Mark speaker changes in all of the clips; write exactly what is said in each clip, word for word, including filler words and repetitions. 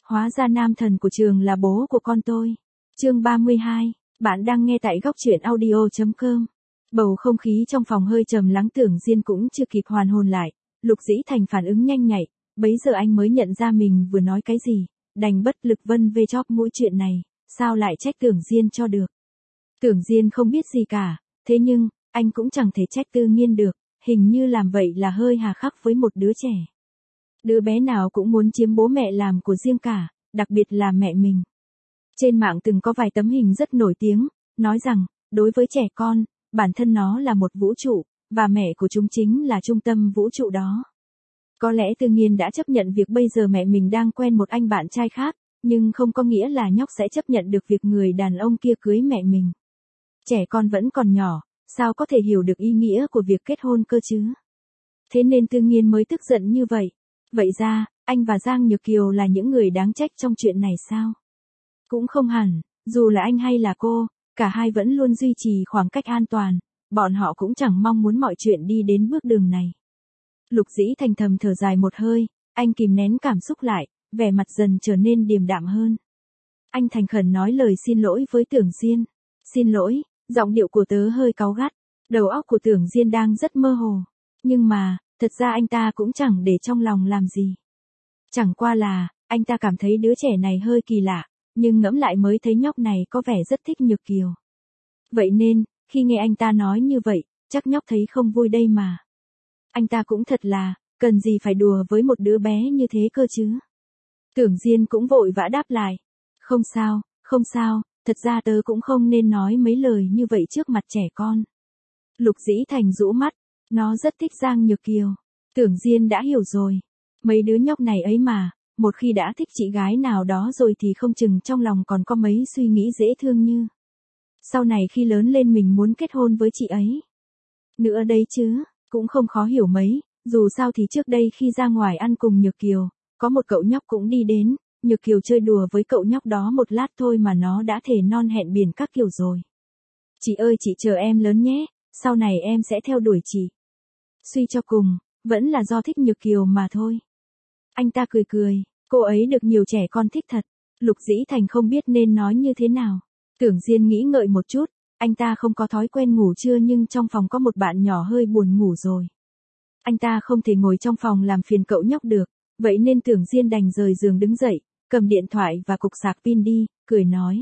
Speaker 1: Hóa ra nam thần của trường là bố của con tôi. Chương ba mươi hai, bạn đang nghe tại góc truyện audio chấm com. Bầu không khí trong phòng hơi trầm lắng, Tưởng Diên cũng chưa kịp hoàn hồn lại. Lục Dĩ Thành phản ứng nhanh nhạy, bấy giờ anh mới nhận ra mình vừa nói cái gì, đành bất lực vân vê chóp mũi. Chuyện này, sao lại trách Tưởng Diên cho được. Tưởng Diên không biết gì cả, thế nhưng, anh cũng chẳng thể trách Tư Nghiên được, hình như làm vậy là hơi hà khắc với một đứa trẻ. Đứa bé nào cũng muốn chiếm bố mẹ làm của riêng cả, đặc biệt là mẹ mình. Trên mạng từng có vài tấm hình rất nổi tiếng, nói rằng, đối với trẻ con, bản thân nó là một vũ trụ, và mẹ của chúng chính là trung tâm vũ trụ đó. Có lẽ Tư Nghiên đã chấp nhận việc bây giờ mẹ mình đang quen một anh bạn trai khác, nhưng không có nghĩa là nhóc sẽ chấp nhận được việc người đàn ông kia cưới mẹ mình. Trẻ con vẫn còn nhỏ, sao có thể hiểu được ý nghĩa của việc kết hôn cơ chứ? Thế nên Tư Nghiên mới tức giận như vậy. Vậy ra, anh và Giang Nhược Kiều là những người đáng trách trong chuyện này sao? Cũng không hẳn, dù là anh hay là cô, cả hai vẫn luôn duy trì khoảng cách an toàn, bọn họ cũng chẳng mong muốn mọi chuyện đi đến bước đường này. Lục Dĩ Thành thầm thở dài một hơi, anh kìm nén cảm xúc lại, vẻ mặt dần trở nên điềm đạm hơn. Anh thành khẩn nói lời xin lỗi với Tưởng Diên. Xin lỗi, giọng điệu của tớ hơi cáu gắt, đầu óc của Tưởng Diên đang rất mơ hồ. Nhưng mà, thật ra anh ta cũng chẳng để trong lòng làm gì. Chẳng qua là, anh ta cảm thấy đứa trẻ này hơi kỳ lạ, nhưng ngẫm lại mới thấy nhóc này có vẻ rất thích Nhược Kiều. Vậy nên, khi nghe anh ta nói như vậy, chắc nhóc thấy không vui đây mà. Anh ta cũng thật là, cần gì phải đùa với một đứa bé như thế cơ chứ. Tưởng Diên cũng vội vã đáp lại. Không sao, không sao, thật ra tớ cũng không nên nói mấy lời như vậy trước mặt trẻ con. Lục Dĩ Thành rũ mắt, nó rất thích Giang Nhược Kiều. Tưởng Diên đã hiểu rồi. Mấy đứa nhóc này ấy mà, một khi đã thích chị gái nào đó rồi thì không chừng trong lòng còn có mấy suy nghĩ dễ thương như. Sau này khi lớn lên mình muốn kết hôn với chị ấy. Nữa đây chứ, cũng không khó hiểu mấy, dù sao thì trước đây khi ra ngoài ăn cùng Nhược Kiều, có một cậu nhóc cũng đi đến, Nhược Kiều chơi đùa với cậu nhóc đó một lát thôi mà nó đã thề non hẹn biển các kiểu rồi. Chị ơi chị chờ em lớn nhé, sau này em sẽ theo đuổi chị. Suy cho cùng, vẫn là do thích Nhược Kiều mà thôi. Anh ta cười cười, cô ấy được nhiều trẻ con thích thật. Lục Dĩ Thành không biết nên nói như thế nào. Tưởng Diên nghĩ ngợi một chút, anh ta không có thói quen ngủ trưa nhưng trong phòng có một bạn nhỏ hơi buồn ngủ rồi. Anh ta không thể ngồi trong phòng làm phiền cậu nhóc được, vậy nên Tưởng Diên đành rời giường đứng dậy, cầm điện thoại và cục sạc pin đi, cười nói.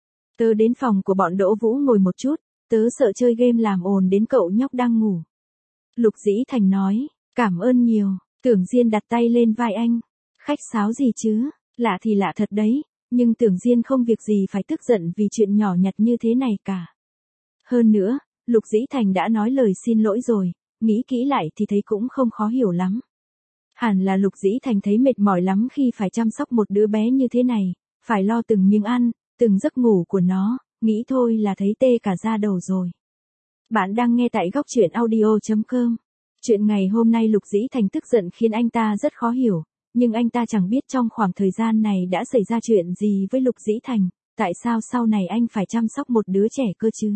Speaker 1: Tớ đến phòng của bọn Đỗ Vũ ngồi một chút, tớ sợ chơi game làm ồn đến cậu nhóc đang ngủ. Lục Dĩ Thành nói, cảm ơn nhiều. Tưởng Diên đặt tay lên vai anh. Khách sáo gì chứ, lạ thì lạ thật đấy, nhưng Tưởng Diên không việc gì phải tức giận vì chuyện nhỏ nhặt như thế này cả. Hơn nữa, Lục Dĩ Thành đã nói lời xin lỗi rồi, nghĩ kỹ lại thì thấy cũng không khó hiểu lắm. Hẳn là Lục Dĩ Thành thấy mệt mỏi lắm khi phải chăm sóc một đứa bé như thế này, phải lo từng miếng ăn, từng giấc ngủ của nó, nghĩ thôi là thấy tê cả da đầu rồi. Bạn đang nghe tại góc truyện audio chấm com. Chuyện ngày hôm nay Lục Dĩ Thành tức giận khiến anh ta rất khó hiểu, nhưng anh ta chẳng biết trong khoảng thời gian này đã xảy ra chuyện gì với Lục Dĩ Thành, tại sao sau này anh phải chăm sóc một đứa trẻ cơ chứ.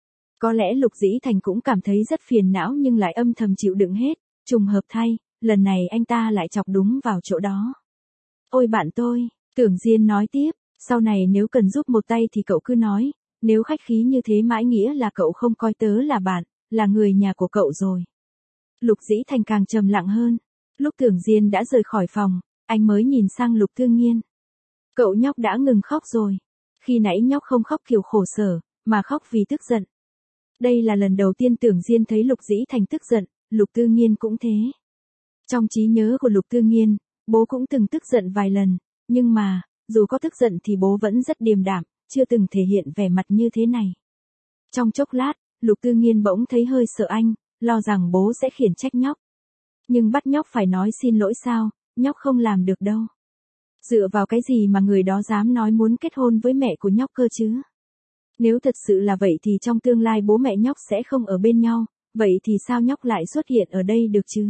Speaker 1: Có lẽ Lục Dĩ Thành cũng cảm thấy rất phiền não nhưng lại âm thầm chịu đựng hết, trùng hợp thay, lần này anh ta lại chọc đúng vào chỗ đó. Ôi bạn tôi, Tưởng Diên nói tiếp, sau này nếu cần giúp một tay thì cậu cứ nói, nếu khách khí như thế mãi nghĩa là cậu không coi tớ là bạn, là người nhà của cậu rồi. Lục Dĩ Thành càng trầm lặng hơn. Lúc Tưởng Diên đã rời khỏi phòng, anh mới nhìn sang Lục Tư Nghiên. Cậu nhóc đã ngừng khóc rồi. Khi nãy nhóc không khóc kiểu khổ sở, mà khóc vì tức giận. Đây là lần đầu tiên Tưởng Diên thấy Lục Dĩ Thành tức giận, Lục Tư Nghiên cũng thế. Trong trí nhớ của Lục Tư Nghiên, bố cũng từng tức giận vài lần, nhưng mà, dù có tức giận thì bố vẫn rất điềm đạm, chưa từng thể hiện vẻ mặt như thế này. Trong chốc lát, Lục Tư Nghiên bỗng thấy hơi sợ anh, lo rằng bố sẽ khiển trách nhóc. Nhưng bắt nhóc phải nói xin lỗi sao, nhóc không làm được đâu. Dựa vào cái gì mà người đó dám nói muốn kết hôn với mẹ của nhóc cơ chứ? Nếu thật sự là vậy thì trong tương lai bố mẹ nhóc sẽ không ở bên nhau, vậy thì sao nhóc lại xuất hiện ở đây được chứ?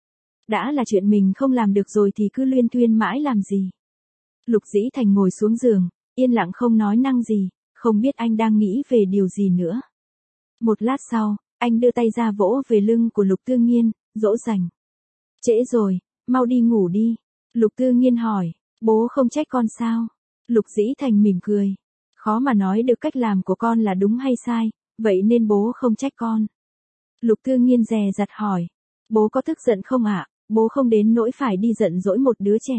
Speaker 1: Đã là chuyện mình không làm được rồi thì cứ luyên thuyên mãi làm gì? Lục Dĩ Thành ngồi xuống giường, yên lặng không nói năng gì, không biết anh đang nghĩ về điều gì nữa. Một lát sau, anh đưa tay ra vỗ về lưng của Lục Tư Nghiên, dỗ dành. Trễ rồi, mau đi ngủ đi. Lục Tư Nghiên hỏi, Bố không trách con sao? Lục Dĩ Thành mỉm cười. Khó mà nói được cách làm của con là đúng hay sai, vậy nên bố không trách con. Lục Tư Nghiên dè dặt hỏi. Bố có tức giận không ạ? Bố không đến nỗi phải đi giận dỗi một đứa trẻ.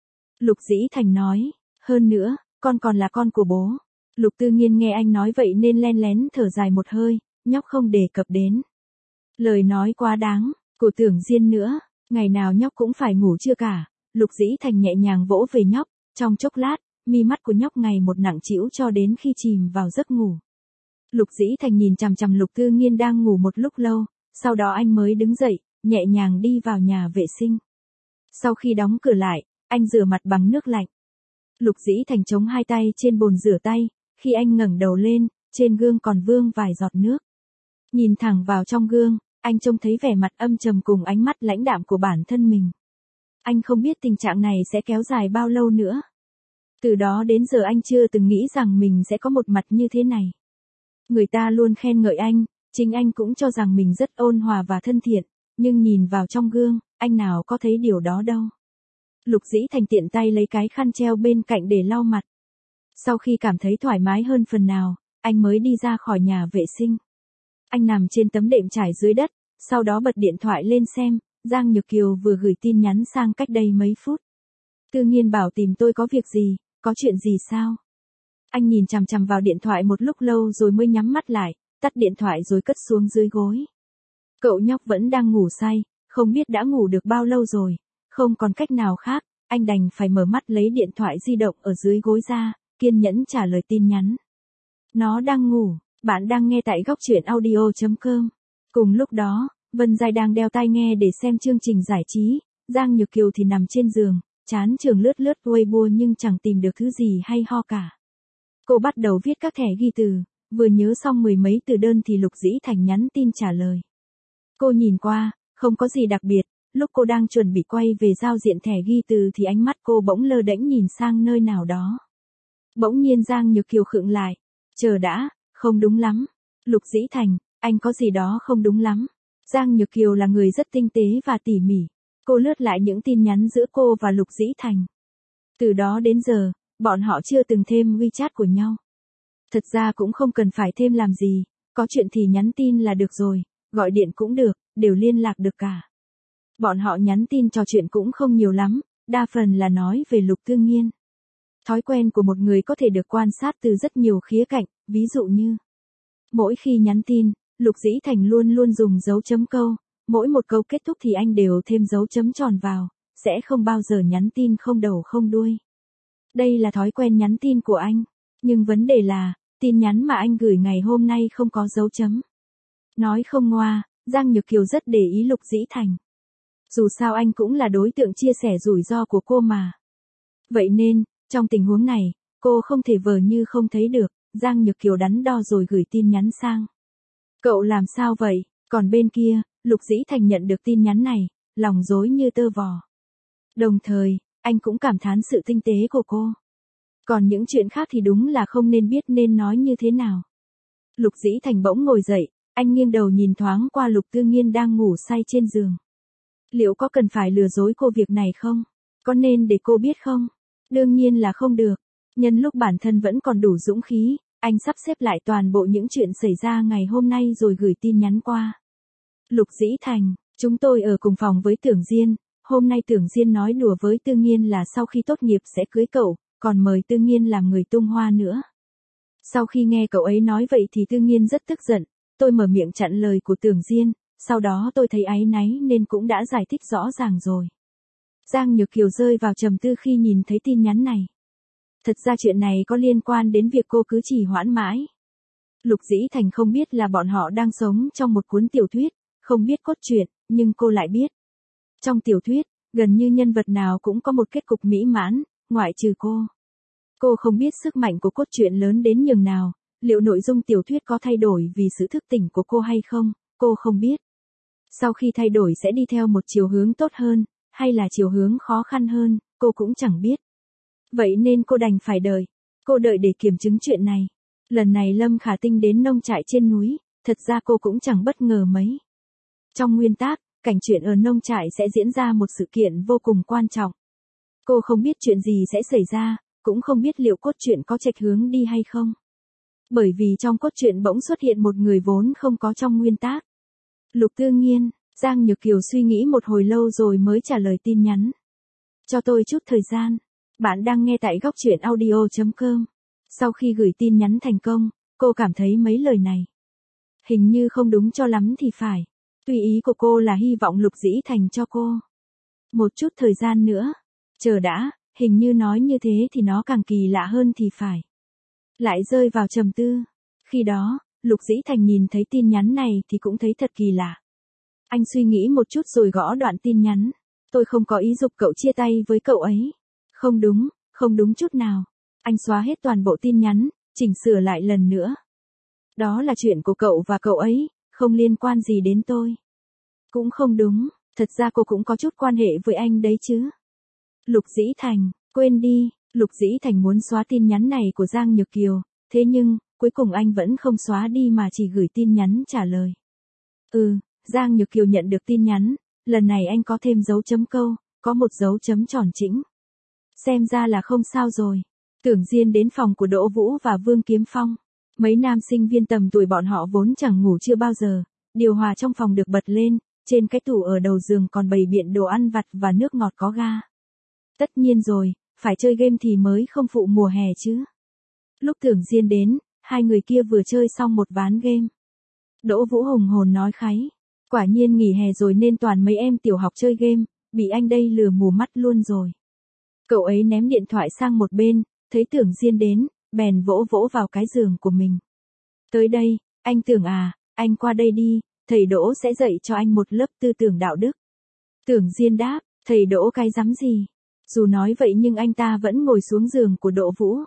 Speaker 1: Lục Dĩ Thành nói. Hơn nữa, con còn là con của bố. Lục Tư Nghiên nghe anh nói vậy nên len lén thở dài một hơi, nhóc không đề cập đến. Lời nói quá đáng, của Tưởng Diên nữa, ngày nào nhóc cũng phải ngủ chưa cả. Lục Dĩ Thành nhẹ nhàng vỗ về nhóc, trong chốc lát, mi mắt của nhóc ngày một nặng trĩu cho đến khi chìm vào giấc ngủ. Lục Dĩ Thành nhìn chằm chằm Lục Tư Nghiên đang ngủ một lúc lâu, sau đó anh mới đứng dậy, nhẹ nhàng đi vào nhà vệ sinh. Sau khi đóng cửa lại, anh rửa mặt bằng nước lạnh. Lục Dĩ Thành chống hai tay trên bồn rửa tay, khi anh ngẩng đầu lên, trên gương còn vương vài giọt nước. Nhìn thẳng vào trong gương, anh trông thấy vẻ mặt âm trầm cùng ánh mắt lãnh đạm của bản thân mình. Anh không biết tình trạng này sẽ kéo dài bao lâu nữa. Từ đó đến giờ anh chưa từng nghĩ rằng mình sẽ có một mặt như thế này. Người ta luôn khen ngợi anh, chính anh cũng cho rằng mình rất ôn hòa và thân thiện, nhưng nhìn vào trong gương, anh nào có thấy điều đó đâu. Lục Dĩ Thành tiện tay lấy cái khăn treo bên cạnh để lau mặt. Sau khi cảm thấy thoải mái hơn phần nào, anh mới đi ra khỏi nhà vệ sinh. Anh nằm trên tấm đệm trải dưới đất, sau đó bật điện thoại lên xem, Giang Nhược Kiều vừa gửi tin nhắn sang cách đây mấy phút. Tư Nghiên bảo tìm tôi có việc gì, có chuyện gì sao? Anh nhìn chằm chằm vào điện thoại một lúc lâu rồi mới nhắm mắt lại, tắt điện thoại rồi cất xuống dưới gối. Cậu nhóc vẫn đang ngủ say, không biết đã ngủ được bao lâu rồi, không còn cách nào khác, anh đành phải mở mắt lấy điện thoại di động ở dưới gối ra, kiên nhẫn trả lời tin nhắn. Nó đang ngủ, bạn đang nghe tại góc truyện audio chấm com. Cùng lúc đó, Vân Giai đang đeo tai nghe để xem chương trình giải trí, Giang Nhược Kiều thì nằm trên giường, chán trường lướt lướt Weibo nhưng chẳng tìm được thứ gì hay ho cả. Cô bắt đầu viết các thẻ ghi từ, vừa nhớ xong mười mấy từ đơn thì Lục Dĩ Thành nhắn tin trả lời. Cô nhìn qua, không có gì đặc biệt, lúc cô đang chuẩn bị quay về giao diện thẻ ghi từ thì ánh mắt cô bỗng lơ đễnh nhìn sang nơi nào đó. Bỗng nhiên Giang Nhược Kiều khựng lại. Chờ đã, không đúng lắm. Lục Dĩ Thành, anh có gì đó không đúng lắm. Giang Nhược Kiều là người rất tinh tế và tỉ mỉ. Cô lướt lại những tin nhắn giữa cô và Lục Dĩ Thành. Từ đó đến giờ, bọn họ chưa từng thêm WeChat của nhau. Thật ra cũng không cần phải thêm làm gì, có chuyện thì nhắn tin là được rồi, gọi điện cũng được, đều liên lạc được cả. Bọn họ nhắn tin trò chuyện cũng không nhiều lắm, đa phần là nói về Lục Tư Nghiên. Thói quen của một người có thể được quan sát từ rất nhiều khía cạnh, ví dụ như mỗi khi nhắn tin, Lục Dĩ Thành luôn luôn dùng dấu chấm câu, mỗi một câu kết thúc thì anh đều thêm dấu chấm tròn vào, sẽ không bao giờ nhắn tin không đầu không đuôi. Đây là thói quen nhắn tin của anh, nhưng vấn đề là, tin nhắn mà anh gửi ngày hôm nay không có dấu chấm. Nói không ngoa, Giang Nhược Kiều rất để ý Lục Dĩ Thành. Dù sao anh cũng là đối tượng chia sẻ rủi ro của cô mà. Vậy nên, trong tình huống này, cô không thể vờ như không thấy được, Giang Nhược Kiều đắn đo rồi gửi tin nhắn sang. Cậu làm sao vậy? Còn bên kia, Lục Dĩ Thành nhận được tin nhắn này, lòng rối như tơ vò. Đồng thời, anh cũng cảm thán sự tinh tế của cô. Còn những chuyện khác thì đúng là không nên biết nên nói như thế nào. Lục Dĩ Thành bỗng ngồi dậy, anh nghiêng đầu nhìn thoáng qua Lục Tư Nghiên đang ngủ say trên giường. Liệu có cần phải lừa dối cô việc này không? Có nên để cô biết không? Đương nhiên là không được. Nhân lúc bản thân vẫn còn đủ dũng khí, anh sắp xếp lại toàn bộ những chuyện xảy ra ngày hôm nay rồi gửi tin nhắn qua. Lục Dĩ Thành, chúng tôi ở cùng phòng với Tưởng Diên, hôm nay Tưởng Diên nói đùa với Tư Nghiên là sau khi tốt nghiệp sẽ cưới cậu, còn mời Tư Nghiên làm người tung hoa nữa. Sau khi nghe cậu ấy nói vậy thì Tư Nghiên rất tức giận, tôi mở miệng chặn lời của Tưởng Diên, sau đó tôi thấy áy náy nên cũng đã giải thích rõ ràng rồi. Giang Nhược Kiều rơi vào trầm tư khi nhìn thấy tin nhắn này. Thật ra chuyện này có liên quan đến việc cô cứ trì hoãn mãi. Lục Dĩ Thành không biết là bọn họ đang sống trong một cuốn tiểu thuyết, không biết cốt truyện, nhưng cô lại biết. Trong tiểu thuyết, gần như nhân vật nào cũng có một kết cục mỹ mãn, ngoại trừ cô. Cô không biết sức mạnh của cốt truyện lớn đến nhường nào, liệu nội dung tiểu thuyết có thay đổi vì sự thức tỉnh của cô hay không, cô không biết. Sau khi thay đổi sẽ đi theo một chiều hướng tốt hơn, hay là chiều hướng khó khăn hơn, cô cũng chẳng biết. Vậy nên cô đành phải đợi. Cô đợi để kiểm chứng chuyện này. Lần này Lâm Khả Tinh đến nông trại trên núi, thật ra cô cũng chẳng bất ngờ mấy. Trong nguyên tác, cảnh chuyện ở nông trại sẽ diễn ra một sự kiện vô cùng quan trọng. Cô không biết chuyện gì sẽ xảy ra, cũng không biết liệu cốt truyện có chệch hướng đi hay không. Bởi vì trong cốt truyện bỗng xuất hiện một người vốn không có trong nguyên tác. Lục Tư Nghiên, Giang Nhược Kiều suy nghĩ một hồi lâu rồi mới trả lời tin nhắn. Cho tôi chút thời gian. Bạn đang nghe tại góc truyện audio chấm com. Sau khi gửi tin nhắn thành công, cô cảm thấy mấy lời này hình như không đúng cho lắm thì phải. Tuy ý của cô là hy vọng Lục Dĩ Thành cho cô một chút thời gian nữa. Chờ đã, hình như nói như thế thì nó càng kỳ lạ hơn thì phải. Lại rơi vào trầm tư. Khi đó, Lục Dĩ Thành nhìn thấy tin nhắn này thì cũng thấy thật kỳ lạ. Anh suy nghĩ một chút rồi gõ đoạn tin nhắn. Tôi không có ý giục cậu chia tay với cậu ấy. Không đúng, không đúng chút nào. Anh xóa hết toàn bộ tin nhắn, chỉnh sửa lại lần nữa. Đó là chuyện của cậu và cậu ấy, không liên quan gì đến tôi. Cũng không đúng, thật ra cô cũng có chút quan hệ với anh đấy chứ. Lục Dĩ Thành, quên đi, Lục Dĩ Thành muốn xóa tin nhắn này của Giang Nhược Kiều, thế nhưng, cuối cùng anh vẫn không xóa đi mà chỉ gửi tin nhắn trả lời. Ừ, Giang Nhược Kiều nhận được tin nhắn, lần này anh có thêm dấu chấm câu, có một dấu chấm tròn chỉnh. Xem ra là không sao rồi. Tưởng Diên đến phòng của Đỗ Vũ và Vương Kiếm Phong. Mấy nam sinh viên tầm tuổi bọn họ vốn chẳng ngủ chưa bao giờ. Điều hòa trong phòng được bật lên, trên cái tủ ở đầu giường còn bày biện đồ ăn vặt và nước ngọt có ga. Tất nhiên rồi, phải chơi game thì mới không phụ mùa hè chứ. Lúc Tưởng Diên đến, hai người kia vừa chơi xong một ván game. Đỗ Vũ hùng hồn nói kháy. Quả nhiên nghỉ hè rồi nên toàn mấy em tiểu học chơi game, bị anh đây lừa mù mắt luôn rồi. Cậu ấy ném điện thoại sang một bên, thấy Tưởng Diên đến, bèn vỗ vỗ vào cái giường của mình. Tới đây, anh Tưởng à, anh qua đây đi, thầy Đỗ sẽ dạy cho anh một lớp tư tưởng đạo đức. Tưởng Diên đáp, thầy Đỗ cái rắm gì? Dù nói vậy nhưng anh ta vẫn ngồi xuống giường của Đỗ Vũ.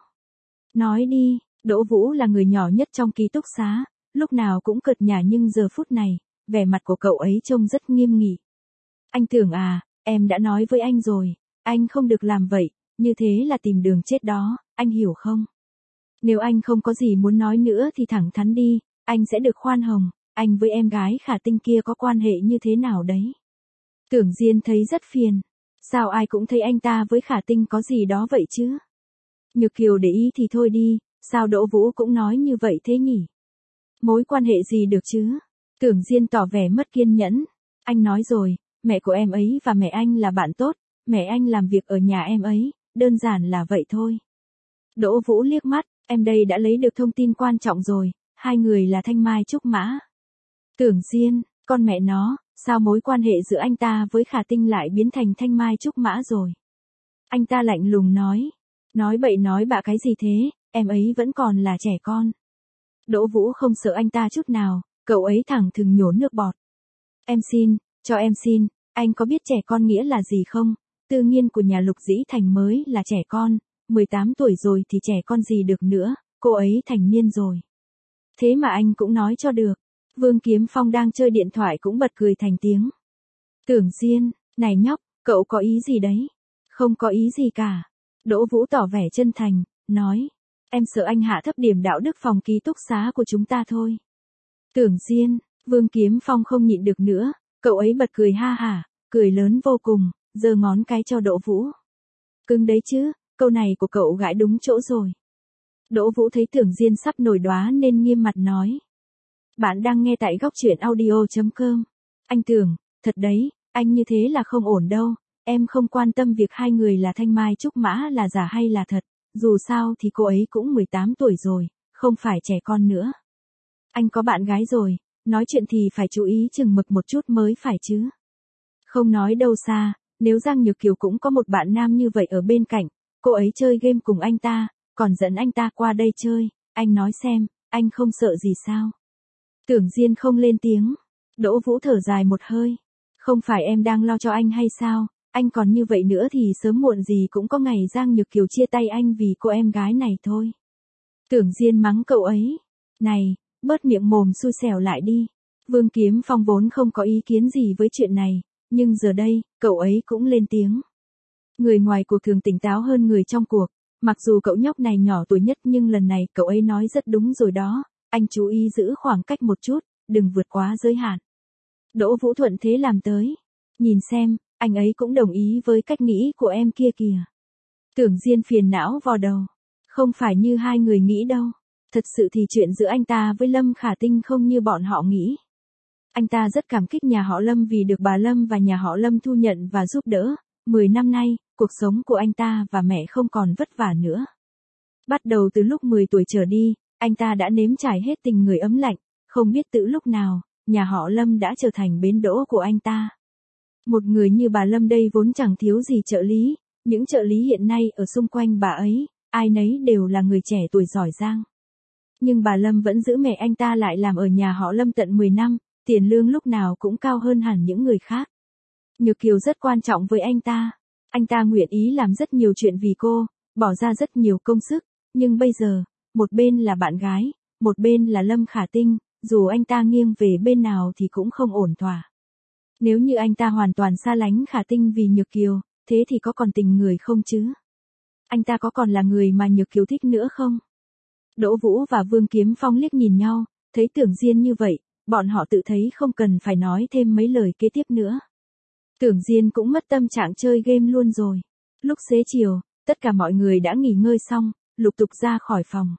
Speaker 1: Nói đi, Đỗ Vũ là người nhỏ nhất trong ký túc xá, lúc nào cũng cợt nhả nhưng giờ phút này, vẻ mặt của cậu ấy trông rất nghiêm nghị. Anh Tưởng à, em đã nói với anh rồi, anh không được làm vậy, như thế là tìm đường chết đó, anh hiểu không? Nếu anh không có gì muốn nói nữa thì thẳng thắn đi, anh sẽ được khoan hồng, anh với em gái Khả Tinh kia có quan hệ như thế nào đấy? Tưởng Diên thấy rất phiền. Sao ai cũng thấy anh ta với Khả Tinh có gì đó vậy chứ? Nhược Kiều để ý thì thôi đi, sao Đỗ Vũ cũng nói như vậy thế nhỉ? Mối quan hệ gì được chứ? Tưởng Diên tỏ vẻ mất kiên nhẫn. Anh nói rồi, mẹ của em ấy và mẹ anh là bạn tốt, mẹ anh làm việc ở nhà em ấy, đơn giản là vậy thôi. Đỗ Vũ liếc mắt, em đây đã lấy được thông tin quan trọng rồi, hai người là thanh mai trúc mã. Tưởng Diên, con mẹ nó, sao mối quan hệ giữa anh ta với Khả Tinh lại biến thành thanh mai trúc mã rồi? Anh ta lạnh lùng nói, nói bậy nói bạ cái gì thế, em ấy vẫn còn là trẻ con. Đỗ Vũ không sợ anh ta chút nào, cậu ấy thẳng thừng nhổ nước bọt. Em xin, cho em xin, anh có biết trẻ con nghĩa là gì không? Tư Nghiên của nhà Lục Dĩ Thành mới là trẻ con, mười tám tuổi rồi thì trẻ con gì được nữa, cô ấy thành niên rồi. Thế mà anh cũng nói cho được. Vương Kiếm Phong đang chơi điện thoại cũng bật cười thành tiếng. Tưởng Diên, này nhóc, cậu có ý gì đấy? Không có ý gì cả. Đỗ Vũ tỏ vẻ chân thành, nói. Em sợ anh hạ thấp điểm đạo đức phòng ký túc xá của chúng ta thôi. Tưởng Diên, Vương Kiếm Phong không nhịn được nữa, cậu ấy bật cười ha hả, cười lớn vô cùng, giơ ngón cái cho Đỗ Vũ. Cưng đấy chứ, câu này của cậu gãi đúng chỗ rồi. Đỗ Vũ thấy Tưởng Diên sắp nổi đoá nên nghiêm mặt nói. Bạn đang nghe tại góc truyện audio chấm com. Anh Tưởng, thật đấy, anh như thế là không ổn đâu, em không quan tâm việc hai người là thanh mai trúc mã là giả hay là thật, dù sao thì cô ấy cũng mười tám tuổi rồi, không phải trẻ con nữa. Anh có bạn gái rồi, nói chuyện thì phải chú ý chừng mực một chút mới phải chứ. Không nói đâu xa, nếu Giang Nhược Kiều cũng có một bạn nam như vậy ở bên cạnh, cô ấy chơi game cùng anh ta, còn dẫn anh ta qua đây chơi, anh nói xem, anh không sợ gì sao? Tưởng Diên không lên tiếng. Đỗ Vũ thở dài một hơi. Không phải em đang lo cho anh hay sao, anh còn như vậy nữa thì sớm muộn gì cũng có ngày Giang Nhược Kiều chia tay anh vì cô em gái này thôi. Tưởng Diên mắng cậu ấy. Này, bớt miệng mồm xui xẻo lại đi. Vương Kiếm Phong vốn không có ý kiến gì với chuyện này, nhưng giờ đây, cậu ấy cũng lên tiếng. Người ngoài cuộc thường tỉnh táo hơn người trong cuộc, mặc dù cậu nhóc này nhỏ tuổi nhất nhưng lần này cậu ấy nói rất đúng rồi đó, anh chú ý giữ khoảng cách một chút, đừng vượt quá giới hạn. Đỗ Vũ thuận thế làm tới. Nhìn xem, anh ấy cũng đồng ý với cách nghĩ của em kia kìa. Tưởng Diên phiền não vò đầu. Không phải như hai người nghĩ đâu. Thật sự thì chuyện giữa anh ta với Lâm Khả Tinh không như bọn họ nghĩ. Anh ta rất cảm kích nhà họ Lâm vì được bà Lâm và nhà họ Lâm thu nhận và giúp đỡ. Mười năm nay, cuộc sống của anh ta và mẹ không còn vất vả nữa. Bắt đầu từ lúc mười tuổi trở đi, anh ta đã nếm trải hết tình người ấm lạnh, không biết từ lúc nào, nhà họ Lâm đã trở thành bến đỗ của anh ta. Một người như bà Lâm đây vốn chẳng thiếu gì trợ lý, những trợ lý hiện nay ở xung quanh bà ấy, ai nấy đều là người trẻ tuổi giỏi giang. Nhưng bà Lâm vẫn giữ mẹ anh ta lại làm ở nhà họ Lâm tận mười năm, tiền lương lúc nào cũng cao hơn hẳn những người khác. Nhược Kiều rất quan trọng với anh ta. Anh ta nguyện ý làm rất nhiều chuyện vì cô, bỏ ra rất nhiều công sức, nhưng bây giờ, một bên là bạn gái, một bên là Lâm Khả Tinh, dù anh ta nghiêng về bên nào thì cũng không ổn thỏa. Nếu như anh ta hoàn toàn xa lánh Khả Tinh vì Nhược Kiều, thế thì có còn tình người không chứ? Anh ta có còn là người mà Nhược Kiều thích nữa không? Đỗ Vũ và Vương Kiếm Phong liếc nhìn nhau, thấy Tưởng Diên như vậy, bọn họ tự thấy không cần phải nói thêm mấy lời kế tiếp nữa. Tưởng Diên cũng mất tâm trạng chơi game luôn rồi. Lúc xế chiều, tất cả mọi người đã nghỉ ngơi xong, lục tục ra khỏi phòng.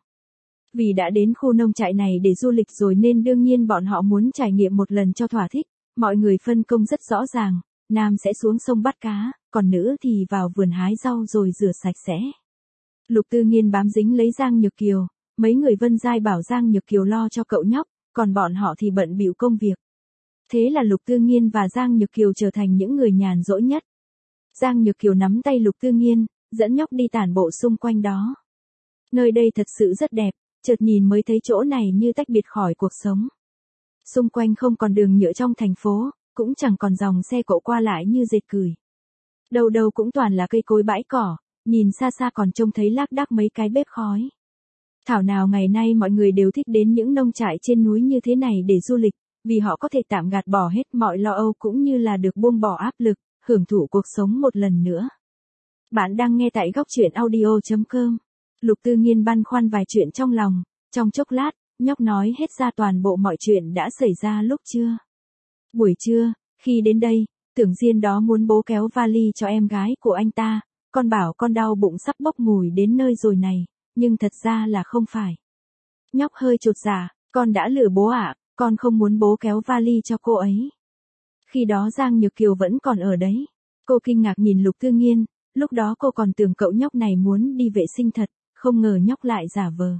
Speaker 1: Vì đã đến khu nông trại này để du lịch rồi nên đương nhiên bọn họ muốn trải nghiệm một lần cho thỏa thích. Mọi người phân công rất rõ ràng, nam sẽ xuống sông bắt cá, còn nữ thì vào vườn hái rau rồi rửa sạch sẽ. Lục Tư Nghiên bám dính lấy Giang Nhược Kiều, mấy người Vân Giai bảo Giang Nhược Kiều lo cho cậu nhóc, còn bọn họ thì bận bịu công việc. Thế là Lục Tư Nghiên và Giang Nhược Kiều trở thành những người nhàn rỗi nhất. Giang Nhược Kiều nắm tay Lục Tư Nghiên, dẫn nhóc đi tản bộ xung quanh đó. Nơi đây thật sự rất đẹp, chợt nhìn mới thấy chỗ này như tách biệt khỏi cuộc sống. Xung quanh không còn đường nhựa trong thành phố, cũng chẳng còn dòng xe cộ qua lại như dệt cửi. Đâu đâu cũng toàn là cây cối bãi cỏ, nhìn xa xa còn trông thấy lác đác mấy cái bếp khói. Thảo nào ngày nay mọi người đều thích đến những nông trại trên núi như thế này để du lịch, vì họ có thể tạm gạt bỏ hết mọi lo âu cũng như là được buông bỏ áp lực, hưởng thụ cuộc sống một lần nữa. Bạn đang nghe tại góc truyện audio chấm com. Lục Tư Nghiên băn khoăn vài chuyện trong lòng, trong chốc lát, nhóc nói hết ra toàn bộ mọi chuyện đã xảy ra lúc trưa. Buổi trưa, khi đến đây, Tưởng Diên đó muốn bố kéo vali cho em gái của anh ta, con bảo con đau bụng sắp bốc mùi đến nơi rồi này, nhưng thật ra là không phải. Nhóc hơi chột dạ, con đã lừa bố ạ, à, con không muốn bố kéo vali cho cô ấy. Khi đó Giang Nhược Kiều vẫn còn ở đấy. Cô kinh ngạc nhìn Lục Tư Nghiên, lúc đó cô còn tưởng cậu nhóc này muốn đi vệ sinh thật, không ngờ nhóc lại giả vờ.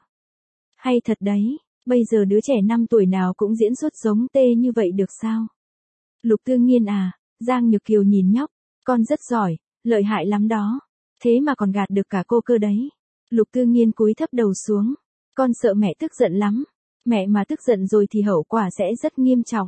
Speaker 1: Hay thật đấy, bây giờ đứa trẻ năm tuổi nào cũng diễn xuất giống tê như vậy được sao? Lục Tư Nghiên à, Giang Nhược Kiều nhìn nhóc, con rất giỏi, lợi hại lắm đó. Thế mà còn gạt được cả cô cơ đấy. Lục Tư Nghiên cúi thấp đầu xuống, con sợ mẹ tức giận lắm. Mẹ mà tức giận rồi thì hậu quả sẽ rất nghiêm trọng.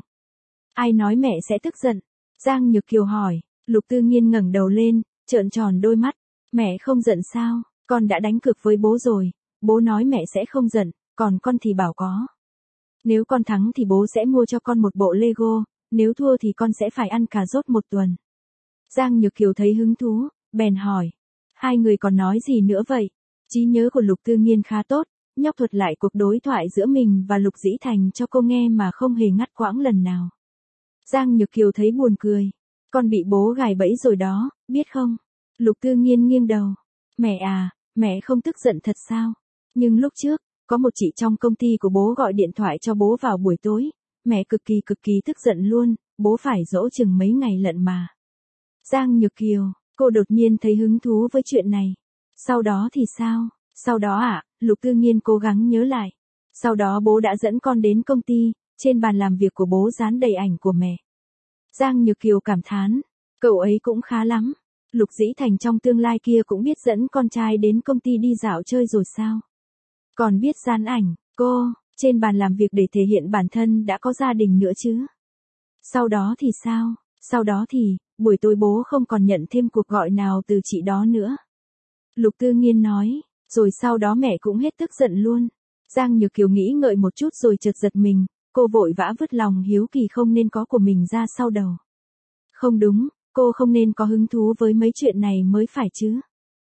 Speaker 1: Ai nói mẹ sẽ tức giận? Giang Nhược Kiều hỏi. Lục Tư Nghiên ngẩng đầu lên, trợn tròn đôi mắt. Mẹ không giận sao? Con đã đánh cược với bố rồi. Bố nói mẹ sẽ không giận, còn con thì bảo có. Nếu con thắng thì bố sẽ mua cho con một bộ Lego, nếu thua thì con sẽ phải ăn cà rốt một tuần. Giang Nhược Kiều thấy hứng thú, bèn hỏi. Hai người còn nói gì nữa vậy? Trí nhớ của Lục Tư Nghiên khá tốt, nhóc thuật lại cuộc đối thoại giữa mình và Lục Dĩ Thành cho cô nghe mà không hề ngắt quãng lần nào. Giang Nhược Kiều thấy buồn cười. Con bị bố gài bẫy rồi đó, biết không? Lục Tư Nghiên nghiêng đầu. Mẹ à, mẹ không tức giận thật sao? Nhưng lúc trước, có một chị trong công ty của bố gọi điện thoại cho bố vào buổi tối. Mẹ cực kỳ cực kỳ tức giận luôn, bố phải dỗ chừng mấy ngày lận mà. Giang Nhược Kiều, cô đột nhiên thấy hứng thú với chuyện này. Sau đó thì sao? Sau đó ạ, à, Lục Tư Nghiên cố gắng nhớ lại. Sau đó bố đã dẫn con đến công ty, trên bàn làm việc của bố dán đầy ảnh của mẹ. Giang Nhược Kiều cảm thán, cậu ấy cũng khá lắm. Lục Dĩ Thành trong tương lai kia cũng biết dẫn con trai đến công ty đi dạo chơi rồi sao? Còn biết dán ảnh, cô, trên bàn làm việc để thể hiện bản thân đã có gia đình nữa chứ? Sau đó thì sao? Sau đó thì, buổi tối bố không còn nhận thêm cuộc gọi nào từ chị đó nữa. Lục Tư Nghiên nói, rồi sau đó mẹ cũng hết tức giận luôn. Giang Nhược Kiều nghĩ ngợi một chút rồi chợt giật mình, cô vội vã vứt lòng hiếu kỳ không nên có của mình ra sau đầu. Không đúng, cô không nên có hứng thú với mấy chuyện này mới phải chứ.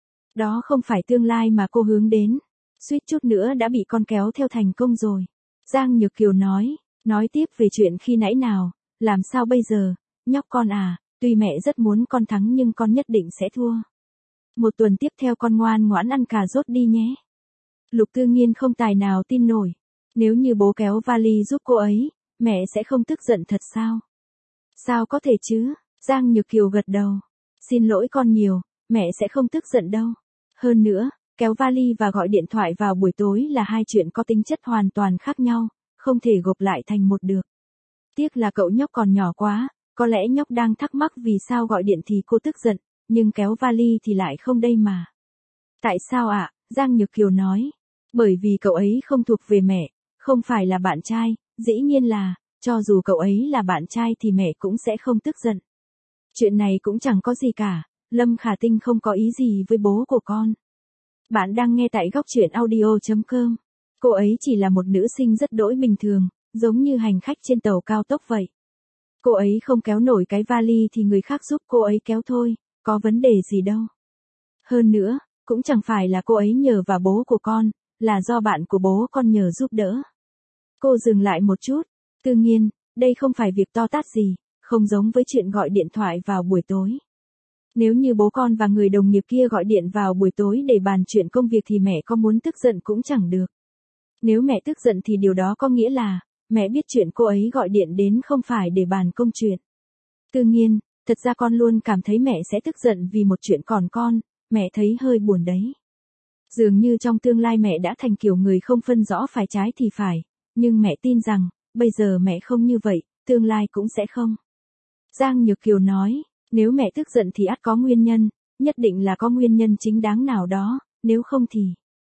Speaker 1: Đó không phải tương lai mà cô hướng đến. Suýt chút nữa đã bị con kéo theo thành công rồi. Giang Nhược Kiều nói, nói tiếp về chuyện khi nãy nào, làm sao bây giờ, nhóc con à, tuy mẹ rất muốn con thắng nhưng con nhất định sẽ thua. Một tuần tiếp theo con ngoan ngoãn ăn cà rốt đi nhé. Lục Tư Nghiên không tài nào tin nổi. Nếu như bố kéo vali giúp cô ấy, mẹ sẽ không tức giận thật sao? Sao có thể chứ? Giang Nhược Kiều gật đầu. Xin lỗi con nhiều, mẹ sẽ không tức giận đâu. Hơn nữa, kéo vali và gọi điện thoại vào buổi tối là hai chuyện có tính chất hoàn toàn khác nhau, không thể gộp lại thành một được. Tiếc là cậu nhóc còn nhỏ quá, có lẽ nhóc đang thắc mắc vì sao gọi điện thì cô tức giận, nhưng kéo vali thì lại không đây mà. Tại sao ạ? À? Giang Nhược Kiều nói. Bởi vì cậu ấy không thuộc về mẹ, không phải là bạn trai, dĩ nhiên là, cho dù cậu ấy là bạn trai thì mẹ cũng sẽ không tức giận. Chuyện này cũng chẳng có gì cả, Lâm Khả Tinh không có ý gì với bố của con. Bạn đang nghe tại góc truyện audio chấm com. Cô ấy chỉ là một nữ sinh rất đỗi bình thường, giống như hành khách trên tàu cao tốc vậy. Cô ấy không kéo nổi cái vali thì người khác giúp cô ấy kéo thôi, có vấn đề gì đâu. Hơn nữa, cũng chẳng phải là cô ấy nhờ vào bố của con, là do bạn của bố con nhờ giúp đỡ. Cô dừng lại một chút, Tư Nghiên, đây không phải việc to tát gì, không giống với chuyện gọi điện thoại vào buổi tối. Nếu như bố con và người đồng nghiệp kia gọi điện vào buổi tối để bàn chuyện công việc thì mẹ có muốn tức giận cũng chẳng được. Nếu mẹ tức giận thì điều đó có nghĩa là, mẹ biết chuyện cô ấy gọi điện đến không phải để bàn công chuyện. Tư Nghiên, thật ra con luôn cảm thấy mẹ sẽ tức giận vì một chuyện còn con, mẹ thấy hơi buồn đấy. Dường như trong tương lai mẹ đã thành kiểu người không phân rõ phải trái thì phải, nhưng mẹ tin rằng, bây giờ mẹ không như vậy, tương lai cũng sẽ không. Giang Nhược Kiều nói, nếu mẹ tức giận thì ắt có nguyên nhân, nhất định là có nguyên nhân chính đáng nào đó, nếu không thì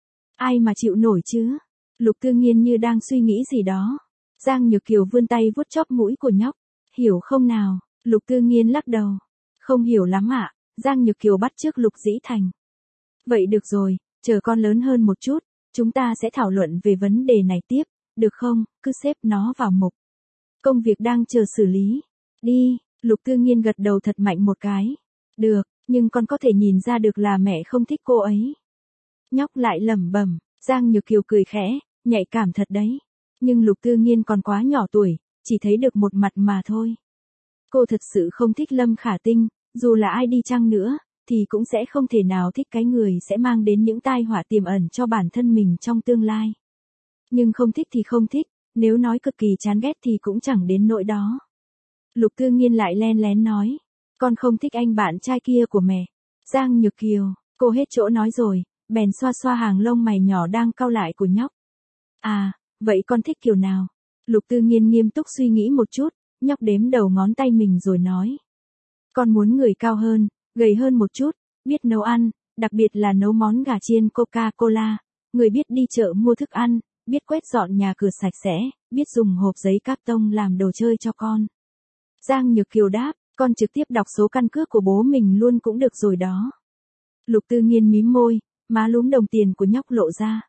Speaker 1: ai mà chịu nổi chứ? Lục Tư Nghiên như đang suy nghĩ gì đó. Giang Nhược Kiều vươn tay vuốt chóp mũi của nhóc. Hiểu không nào? Lục Tư Nghiên lắc đầu. Không hiểu lắm ạ. Giang Nhược Kiều bắt chước Lục Dĩ Thành. Vậy được rồi, chờ con lớn hơn một chút, chúng ta sẽ thảo luận về vấn đề này tiếp, được không? Cứ xếp nó vào mục công việc đang chờ xử lý. Đi, Lục Tư Nghiên gật đầu thật mạnh một cái. Được, nhưng con có thể nhìn ra được là mẹ không thích cô ấy. Nhóc lại lẩm bẩm. Giang Nhược Kiều cười khẽ, nhạy cảm thật đấy. Nhưng Lục Tư Nghiên còn quá nhỏ tuổi, chỉ thấy được một mặt mà thôi. Cô thật sự không thích Lâm Khả Tinh, dù là ai đi chăng nữa, thì cũng sẽ không thể nào thích cái người sẽ mang đến những tai họa tiềm ẩn cho bản thân mình trong tương lai. Nhưng không thích thì không thích, nếu nói cực kỳ chán ghét thì cũng chẳng đến nỗi đó. Lục Tư Nghiên lại len lén nói, con không thích anh bạn trai kia của mẹ. Giang Nhược Kiều, cô hết chỗ nói rồi, bèn xoa xoa hàng lông mày nhỏ đang cau lại của nhóc. À, vậy con thích kiểu nào? Lục Tư Nghiên nghiêm túc suy nghĩ một chút, nhóc đếm đầu ngón tay mình rồi nói. Con muốn người cao hơn, gầy hơn một chút, biết nấu ăn, đặc biệt là nấu món gà chiên Coca-Cola, người biết đi chợ mua thức ăn, biết quét dọn nhà cửa sạch sẽ, biết dùng hộp giấy cáp tông làm đồ chơi cho con. Giang Nhược Kiều đáp, con trực tiếp đọc số căn cước của bố mình luôn cũng được rồi đó. Lục Tư Nghiên mím môi, má lúm đồng tiền của nhóc lộ ra.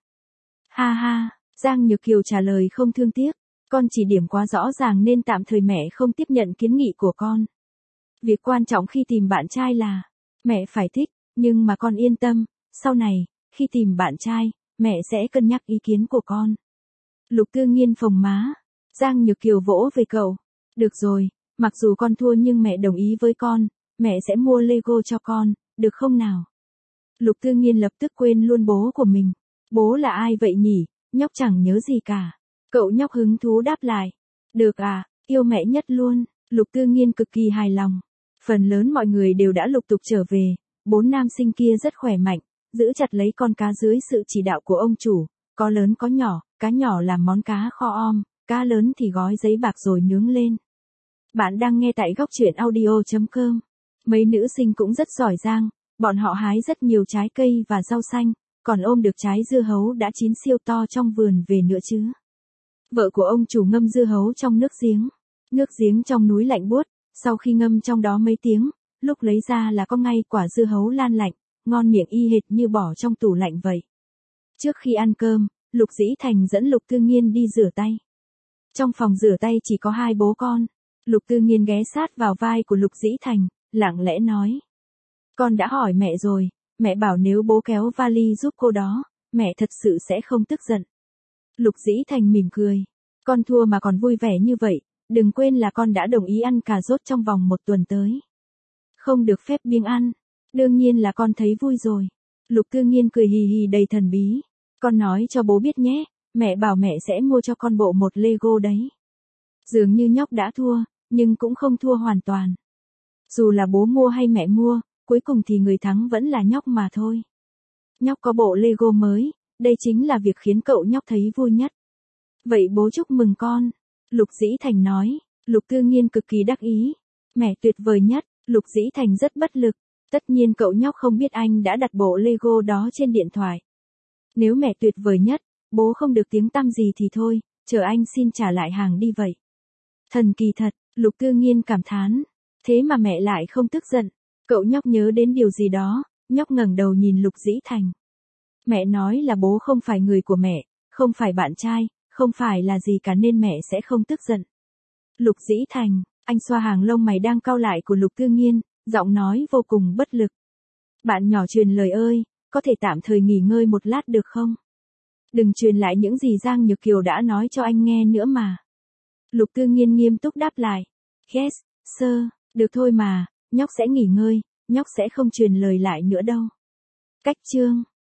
Speaker 1: Ha ha, Giang Nhược Kiều trả lời không thương tiếc, con chỉ điểm quá rõ ràng nên tạm thời mẹ không tiếp nhận kiến nghị của con. Việc quan trọng khi tìm bạn trai là, mẹ phải thích, nhưng mà con yên tâm, sau này, khi tìm bạn trai, mẹ sẽ cân nhắc ý kiến của con. Lục Tư Nghiên phồng má, Giang Nhược Kiều vỗ về cậu. Được rồi, mặc dù con thua nhưng mẹ đồng ý với con, mẹ sẽ mua Lego cho con, được không nào? Lục Tư Nghiên lập tức quên luôn bố của mình. Bố là ai vậy nhỉ? Nhóc chẳng nhớ gì cả. Cậu nhóc hứng thú đáp lại. Được à, yêu mẹ nhất luôn. Lục Tư Nghiên cực kỳ hài lòng. Phần lớn mọi người đều đã lục tục trở về. Bốn nam sinh kia rất khỏe mạnh, giữ chặt lấy con cá dưới sự chỉ đạo của ông chủ. Có lớn có nhỏ, cá nhỏ làm món cá kho om, cá lớn thì gói giấy bạc rồi nướng lên. Bạn đang nghe tại góc truyện audio chấm com. Mấy nữ sinh cũng rất giỏi giang. Bọn họ hái rất nhiều trái cây và rau xanh, còn ôm được trái dưa hấu đã chín siêu to trong vườn về nữa chứ. Vợ của ông chủ ngâm dưa hấu trong nước giếng. Nước giếng trong núi lạnh buốt, sau khi ngâm trong đó mấy tiếng, lúc lấy ra là có ngay quả dưa hấu lan lạnh, ngon miệng y hệt như bỏ trong tủ lạnh vậy. Trước khi ăn cơm, Lục Dĩ Thành dẫn Lục Tư Nghiên đi rửa tay. Trong phòng rửa tay chỉ có hai bố con. Lục Tư Nghiên ghé sát vào vai của Lục Dĩ Thành, lặng lẽ nói. Con đã hỏi mẹ rồi, mẹ bảo nếu bố kéo vali giúp cô đó, mẹ thật sự sẽ không tức giận. Lục Dĩ Thành mỉm cười. Con thua mà còn vui vẻ như vậy, đừng quên là con đã đồng ý ăn cà rốt trong vòng một tuần tới. Không được phép biếng ăn. Đương nhiên là con thấy vui rồi. Lục Tư Nghiên cười hì hì đầy thần bí. Con nói cho bố biết nhé, mẹ bảo mẹ sẽ mua cho con bộ một Lego đấy. Dường như nhóc đã thua, nhưng cũng không thua hoàn toàn. Dù là bố mua hay mẹ mua, cuối cùng thì người thắng vẫn là nhóc mà thôi. Nhóc có bộ Lego mới, đây chính là việc khiến cậu nhóc thấy vui nhất. Vậy bố chúc mừng con. Lục Dĩ Thành nói. Lục Tư Nghiên cực kỳ đắc ý. Mẹ tuyệt vời nhất. Lục Dĩ Thành rất bất lực. Tất nhiên cậu nhóc không biết anh đã đặt bộ Lego đó trên điện thoại. Nếu mẹ tuyệt vời nhất, bố không được tiếng tăm gì thì thôi, chờ anh xin trả lại hàng đi vậy. Thần kỳ thật, Lục Tư Nghiên cảm thán. Thế mà mẹ lại không tức giận. Cậu nhóc nhớ đến điều gì đó, nhóc ngẩng đầu nhìn Lục Dĩ Thành. Mẹ nói là bố không phải người của mẹ, không phải bạn trai, không phải là gì cả nên mẹ sẽ không tức giận. Lục Dĩ Thành, anh xoa hàng lông mày đang cau lại của Lục Tư Nghiên, giọng nói vô cùng bất lực. Bạn nhỏ truyền lời ơi, có thể tạm thời nghỉ ngơi một lát được không? Đừng truyền lại những gì Giang Nhược Kiều đã nói cho anh nghe nữa mà. Lục Tư Nghiên nghiêm túc đáp lại. Yes, sir, được thôi mà, nhóc sẽ nghỉ ngơi, nhóc sẽ không truyền lời lại nữa đâu. Cách chương